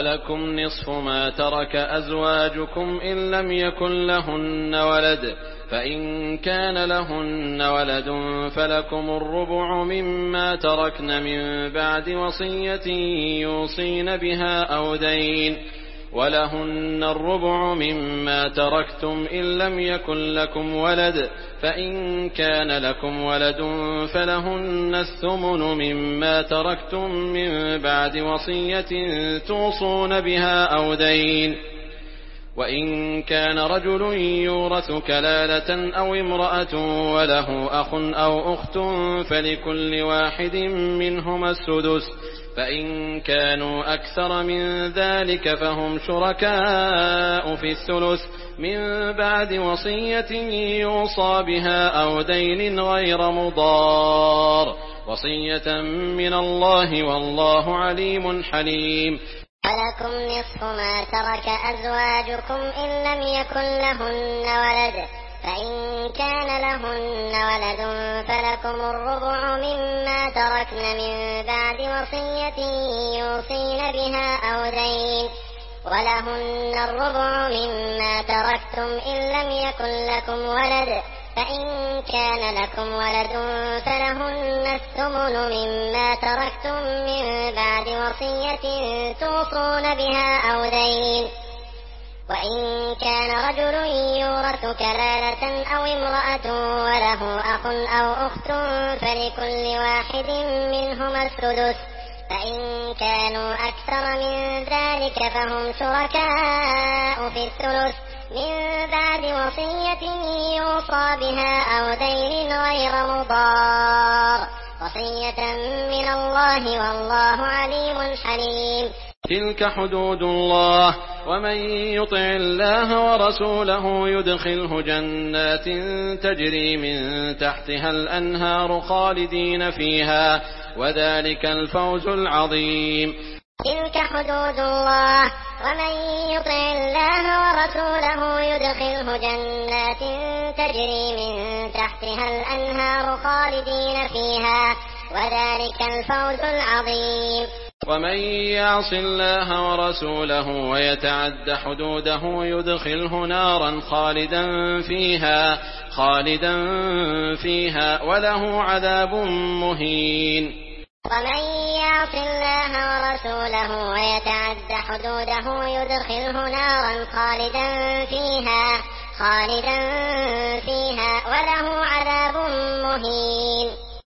ولكم نصف ما ترك أزواجكم إن لم يكن لهن ولد، فإن كان لهن ولد فلكم الربع مما تركن من بعد وصية يوصين بها أو دين، ولهن الربع مما تركتم إن لم يكن لكم ولد، فإن كان لكم ولد فلهن الثمن مما تركتم من بعد وصية توصون بها أو دين. وإن كان رجل يورث كلالة أو امرأة وله أخ أو أخت فلكل واحد منهما السدس، فإن كانوا أكثر من ذلك فهم شركاء في الثلث من بعد وصية يوصى بها أو دين غير مضار، وصية من الله والله عليم حليم. ولكم نصف ما ترك أزواجكم إن لم يكن لهن ولد، فإن كان لهن ولد فلكم الربع مما تركن من بعد وصية يوصين بها أو دين، ولهن الربع مما تركتم إن لم يكن لكم ولد، فإن كان لكم ولد فلهن الثمن مما تركتم من بعد وصية توصون بها أو دين. وإن كان رجل يورث كلالة أو امرأة وله أخ أو أخت فلكل واحد منهما السدس، فإن كانوا أكثر من ذلك فهم شركاء في الثلث من بعد وصية يوصى بها أو دين غير مضار، وصية من الله والله عليم حليم. تلك حدود الله، ومن يطع الله ورسوله يدخله جنات تجري من تحتها الأنهار خالدين فيها، وذلك الفوز العظيم. تلك حدود الله، ومن يطع الله ورسوله يدخله جنات تجري من تحتها الأنهار خالدين فيها، وذلك الفوز العظيم. ومن يعص الله ورسوله ويتعد حدوده يدخله نارا خالدا فيها وله عذاب مهين. ومن يعص الله ورسوله ويتعد حدوده يدخله نارا خالدا فيها وله عذاب مهين.